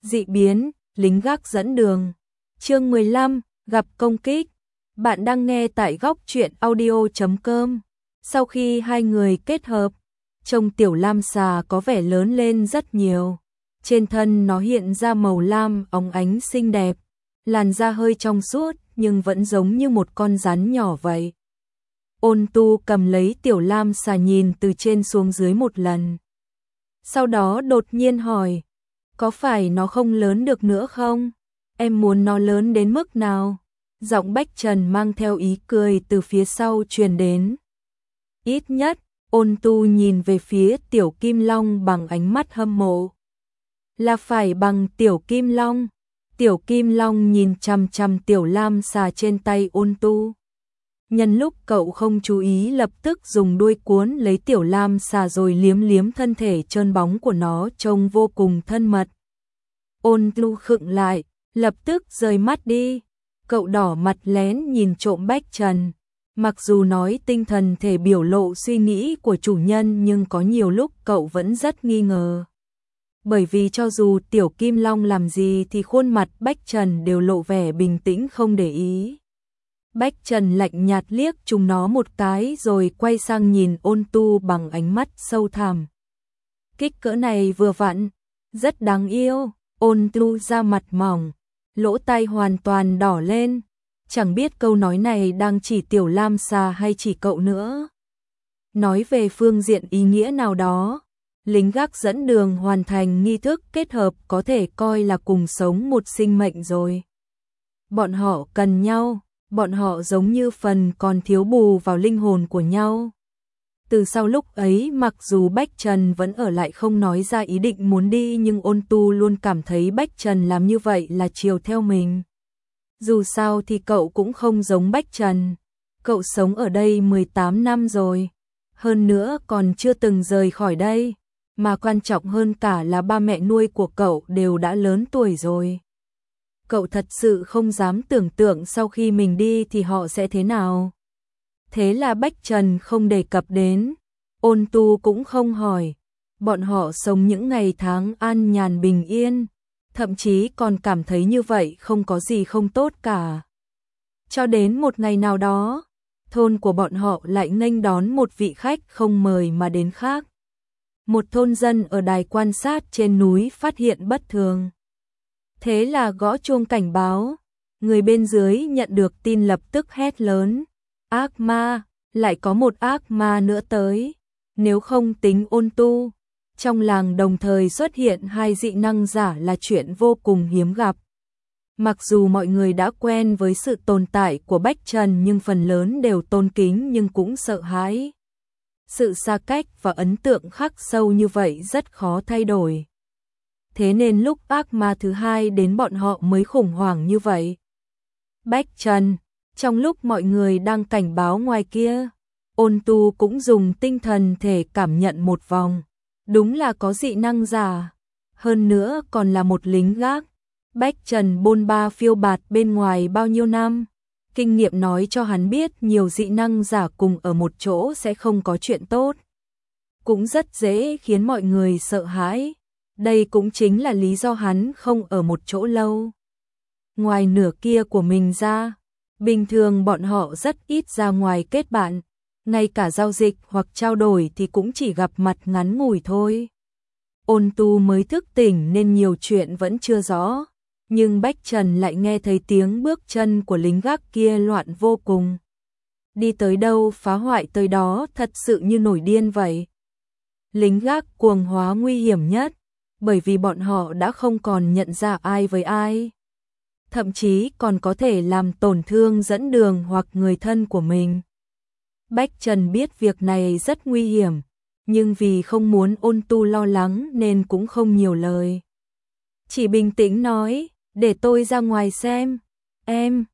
Dị biến, lính gác dẫn đường. Chương 15, gặp công kích. Bạn đang nghe tại góc truyện audio.com. Sau khi hai người kết hợp, trông tiểu lam xà có vẻ lớn lên rất nhiều. Trên thân nó hiện ra màu lam óng ánh xinh đẹp, làn da hơi trong suốt nhưng vẫn giống như một con rắn nhỏ vậy. Ôn Tu cầm lấy tiểu lam xà nhìn từ trên xuống dưới một lần. Sau đó đột nhiên hỏi, có phải nó không lớn được nữa không? Em muốn nó lớn đến mức nào? Giọng Bách Trần mang theo ý cười từ phía sau truyền đến. Ít nhất, Ôn Tu nhìn về phía Tiểu Kim Long bằng ánh mắt hâm mộ. Là phải bằng Tiểu Kim Long. Tiểu Kim Long nhìn chằm chằm tiểu lam xà trên tay Ôn Tu. Nhân lúc cậu không chú ý lập tức dùng đuôi cuốn lấy tiểu lam xà rồi liếm liếm thân thể trơn bóng của nó trông vô cùng thân mật. Ôn Tu khựng lại, lập tức rời mắt đi. Cậu đỏ mặt lén nhìn trộm Bách Trần. Mặc dù nói tinh thần thể biểu lộ suy nghĩ của chủ nhân nhưng có nhiều lúc cậu vẫn rất nghi ngờ. Bởi vì cho dù Tiểu Kim Long làm gì thì khuôn mặt Bách Trần đều lộ vẻ bình tĩnh không để ý. Bách Trần lạnh nhạt liếc chúng nó một cái rồi quay sang nhìn Ôn Tu bằng ánh mắt sâu thẳm. Kích cỡ này vừa vặn, rất đáng yêu. Ôn Tu ra mặt mỏng, lỗ tai hoàn toàn đỏ lên. Chẳng biết câu nói này đang chỉ tiểu lam xà hay chỉ cậu nữa. Nói về phương diện ý nghĩa nào đó, lính gác dẫn đường hoàn thành nghi thức kết hợp có thể coi là cùng sống một sinh mệnh rồi. Bọn họ cần nhau, bọn họ giống như phần còn thiếu bù vào linh hồn của nhau. Từ sau lúc ấy mặc dù Bách Trần vẫn ở lại không nói ra ý định muốn đi nhưng Ôn Tu luôn cảm thấy Bách Trần làm như vậy là chiều theo mình. Dù sao thì cậu cũng không giống Bách Trần. Cậu sống ở đây 18 năm rồi. Hơn nữa còn chưa từng rời khỏi đây. Mà quan trọng hơn cả là ba mẹ nuôi của cậu đều đã lớn tuổi rồi. Cậu thật sự không dám tưởng tượng sau khi mình đi thì họ sẽ thế nào. Thế là Bách Trần không đề cập đến. Ôn Tu cũng không hỏi. Bọn họ sống những ngày tháng an nhàn bình yên. Thậm chí còn cảm thấy như vậy không có gì không tốt cả. Cho đến một ngày nào đó, thôn của bọn họ lại nghênh đón một vị khách không mời mà đến khác. Một thôn dân ở đài quan sát trên núi phát hiện bất thường. Thế là gõ chuông cảnh báo. Người bên dưới nhận được tin lập tức hét lớn. Ác ma, lại có một ác ma nữa tới. Nếu không tính Ôn Tu, trong làng đồng thời xuất hiện hai dị năng giả là chuyện vô cùng hiếm gặp. Mặc dù mọi người đã quen với sự tồn tại của Bách Trần nhưng phần lớn đều tôn kính nhưng cũng sợ hãi. Sự xa cách và ấn tượng khắc sâu như vậy rất khó thay đổi. Thế nên lúc ác ma thứ hai đến bọn họ mới khủng hoảng như vậy. Bách Trần, trong lúc mọi người đang cảnh báo ngoài kia, Ôn Tu cũng dùng tinh thần thể cảm nhận một vòng. Đúng là có dị năng giả, hơn nữa còn là một lính gác. Bách Trần bôn ba phiêu bạt bên ngoài bao nhiêu năm, kinh nghiệm nói cho hắn biết nhiều dị năng giả cùng ở một chỗ sẽ không có chuyện tốt. Cũng rất dễ khiến mọi người sợ hãi, đây cũng chính là lý do hắn không ở một chỗ lâu. Ngoài nửa kia của mình ra, bình thường bọn họ rất ít ra ngoài kết bạn. Ngay cả giao dịch hoặc trao đổi thì cũng chỉ gặp mặt ngắn ngủi thôi. Ôn Tu mới thức tỉnh nên nhiều chuyện vẫn chưa rõ. Nhưng Bách Trần lại nghe thấy tiếng bước chân của lính gác kia loạn vô cùng. Đi tới đâu phá hoại tới đó thật sự như nổi điên vậy. Lính gác cuồng hóa nguy hiểm nhất, bởi vì bọn họ đã không còn nhận ra ai với ai. Thậm chí còn có thể làm tổn thương dẫn đường hoặc người thân của mình. Bách Trần biết việc này rất nguy hiểm, nhưng vì không muốn Ôn Tu lo lắng nên cũng không nhiều lời. Chỉ bình tĩnh nói, để tôi ra ngoài xem. Em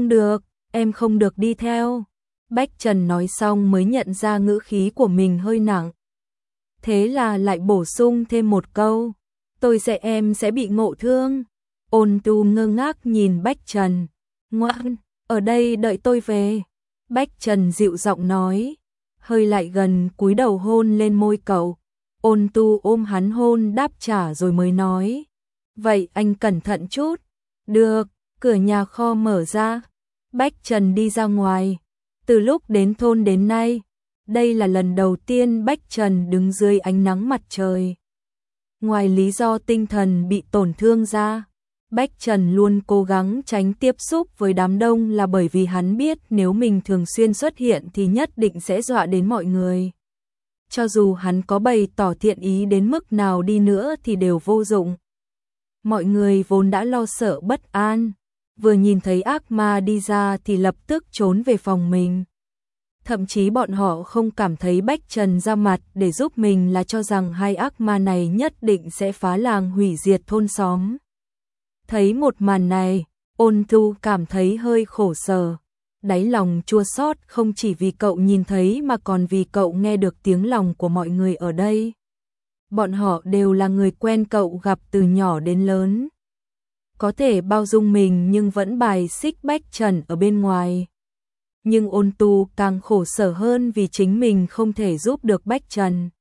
không được đi theo. Bách Trần nói xong mới nhận ra ngữ khí của mình hơi nặng. Thế là lại bổ sung thêm một câu, tôi sợ em sẽ bị ngộ thương. Ôn Tu ngơ ngác nhìn Bách Trần. Ngoan, ở đây đợi tôi về. Bách Trần dịu giọng nói, hơi lại gần cúi đầu hôn lên môi cậu. Ôn Tu ôm hắn hôn đáp trả rồi mới nói, Vậy anh cẩn thận chút. Được, cửa nhà kho mở ra. Bách Trần đi ra ngoài. Từ lúc đến thôn đến nay, đây là lần đầu tiên Bách Trần đứng dưới ánh nắng mặt trời. Ngoài lý do tinh thần bị tổn thương ra, Bách Trần luôn cố gắng tránh tiếp xúc với đám đông là bởi vì hắn biết nếu mình thường xuyên xuất hiện thì nhất định sẽ dọa đến mọi người. Cho dù hắn có bày tỏ thiện ý đến mức nào đi nữa thì đều vô dụng. Mọi người vốn đã lo sợ bất an, vừa nhìn thấy ác ma đi ra thì lập tức trốn về phòng mình. Thậm chí bọn họ không cảm thấy Bách Trần ra mặt để giúp mình là cho rằng hai ác ma này nhất định sẽ phá làng hủy diệt thôn xóm. Thấy một màn này, Ôn Tu cảm thấy hơi khổ sở. Đáy lòng chua xót không chỉ vì cậu nhìn thấy mà còn vì cậu nghe được tiếng lòng của mọi người ở đây. Bọn họ đều là người quen cậu gặp từ nhỏ đến lớn. Có thể bao dung mình nhưng vẫn bài xích Bách Trần ở bên ngoài. Nhưng Ôn Tu càng khổ sở hơn vì chính mình không thể giúp được Bách Trần.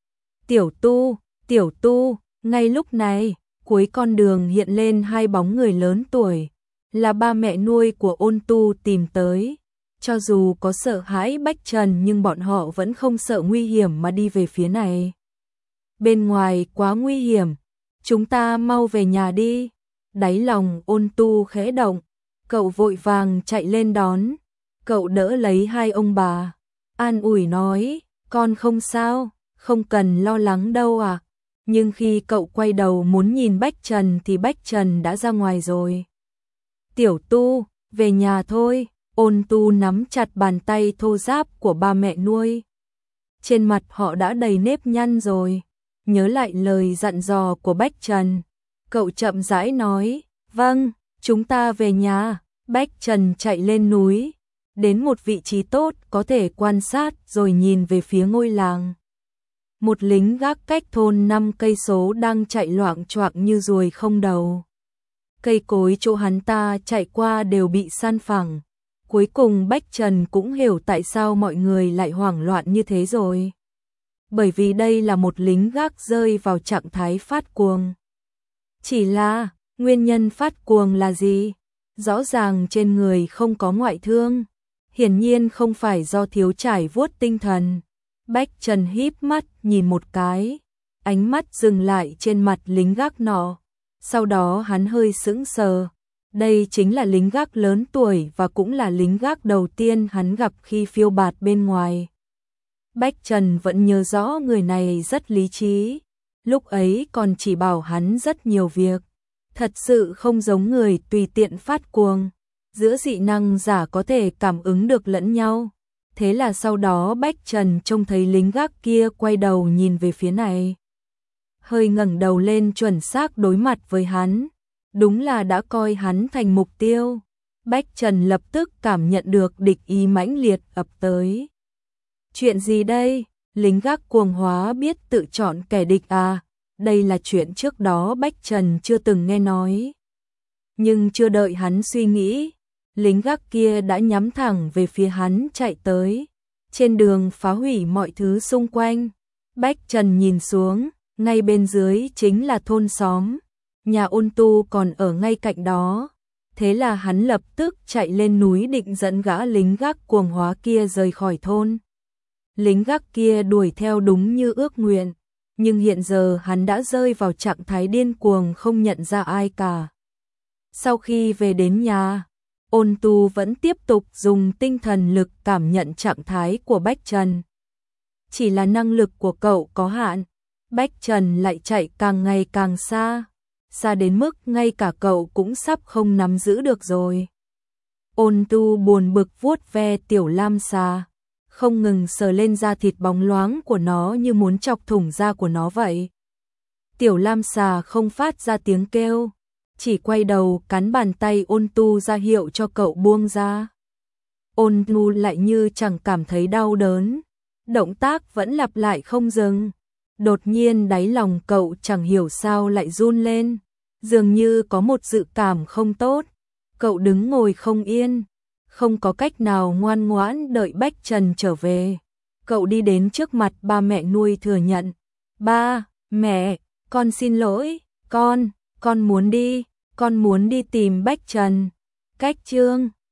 Tiểu Tu, ngay lúc này, cuối con đường hiện lên hai bóng người lớn tuổi, là ba mẹ nuôi của Ôn Tu tìm tới. Cho dù có sợ hãi Bách Trần nhưng bọn họ vẫn không sợ nguy hiểm mà đi về phía này. Bên ngoài quá nguy hiểm, chúng ta mau về nhà đi. Đáy lòng Ôn Tu khẽ động, cậu vội vàng chạy lên đón. Cậu đỡ lấy hai ông bà, an ủi nói, con không sao, không cần lo lắng đâu ạ. Nhưng khi cậu quay đầu muốn nhìn Bách Trần thì Bách Trần đã ra ngoài rồi. Tiểu Tu, về nhà thôi. Ôn Tu nắm chặt bàn tay thô ráp của ba mẹ nuôi. Trên mặt họ đã đầy nếp nhăn rồi. Nhớ lại lời dặn dò của Bách Trần, cậu chậm rãi nói, vâng, chúng ta về nhà. Bách Trần chạy lên núi, đến một vị trí tốt có thể quan sát rồi nhìn về phía ngôi làng. Một lính gác cách thôn 5 cây số đang chạy loạng choạng như ruồi không đầu. Cây cối chỗ hắn ta chạy qua đều bị san phẳng. Cuối cùng Bách Trần cũng hiểu tại sao mọi người lại hoảng loạn như thế rồi. Bởi vì đây là một lính gác rơi vào trạng thái phát cuồng. Chỉ là, nguyên nhân phát cuồng là gì? Rõ ràng trên người không có ngoại thương. Hiển nhiên không phải do thiếu trải vuốt tinh thần. Bách Trần híp mắt nhìn một cái, ánh mắt dừng lại trên mặt lính gác nọ. Sau đó hắn hơi sững sờ. Đây chính là lính gác lớn tuổi và cũng là lính gác đầu tiên hắn gặp khi phiêu bạt bên ngoài. Bách Trần vẫn nhớ rõ người này rất lý trí, lúc ấy còn chỉ bảo hắn rất nhiều việc. Thật sự không giống người tùy tiện phát cuồng. Giữa dị năng giả có thể cảm ứng được lẫn nhau. Thế là sau đó Bách Trần trông thấy lính gác kia quay đầu nhìn về phía này. Hơi ngẩng đầu lên chuẩn xác đối mặt với hắn. Đúng là đã coi hắn thành mục tiêu. Bách Trần lập tức cảm nhận được địch ý mãnh liệt ập tới. Chuyện gì đây? Lính gác cuồng hóa biết tự chọn kẻ địch à? Đây là chuyện trước đó Bách Trần chưa từng nghe nói. Nhưng chưa đợi hắn suy nghĩ, lính gác kia đã nhắm thẳng về phía hắn chạy tới. Trên đường phá hủy mọi thứ xung quanh. Bách Trần nhìn xuống, ngay bên dưới chính là thôn xóm. Nhà Ôn Tu còn ở ngay cạnh đó. Thế là hắn lập tức chạy lên núi định dẫn gã lính gác cuồng hóa kia rời khỏi thôn. Lính gác kia đuổi theo đúng như ước nguyện. Nhưng hiện giờ hắn đã rơi vào trạng thái điên cuồng không nhận ra ai cả. Sau khi về đến nhà, Ôn Tu vẫn tiếp tục dùng tinh thần lực cảm nhận trạng thái của Bách Trần. Chỉ là năng lực của cậu có hạn, Bách Trần lại chạy càng ngày càng xa, xa đến mức ngay cả cậu cũng sắp không nắm giữ được rồi. Ôn Tu buồn bực vuốt ve tiểu lam xà, không ngừng sờ lên da thịt bóng loáng của nó như muốn chọc thủng da của nó vậy. Tiểu lam xà không phát ra tiếng kêu, chỉ quay đầu cắn bàn tay Ôn Tu ra hiệu cho cậu buông ra. Ôn Tu lại như chẳng cảm thấy đau đớn, động tác vẫn lặp lại không dừng. Đột nhiên đáy lòng cậu chẳng hiểu sao lại run lên, dường như có một dự cảm không tốt. Cậu đứng ngồi không yên, không có cách nào ngoan ngoãn đợi Bách Trần trở về. Cậu đi đến trước mặt ba mẹ nuôi thừa nhận. Ba, mẹ, con xin lỗi, con, con muốn đi tìm Bách Trần. Cách Chương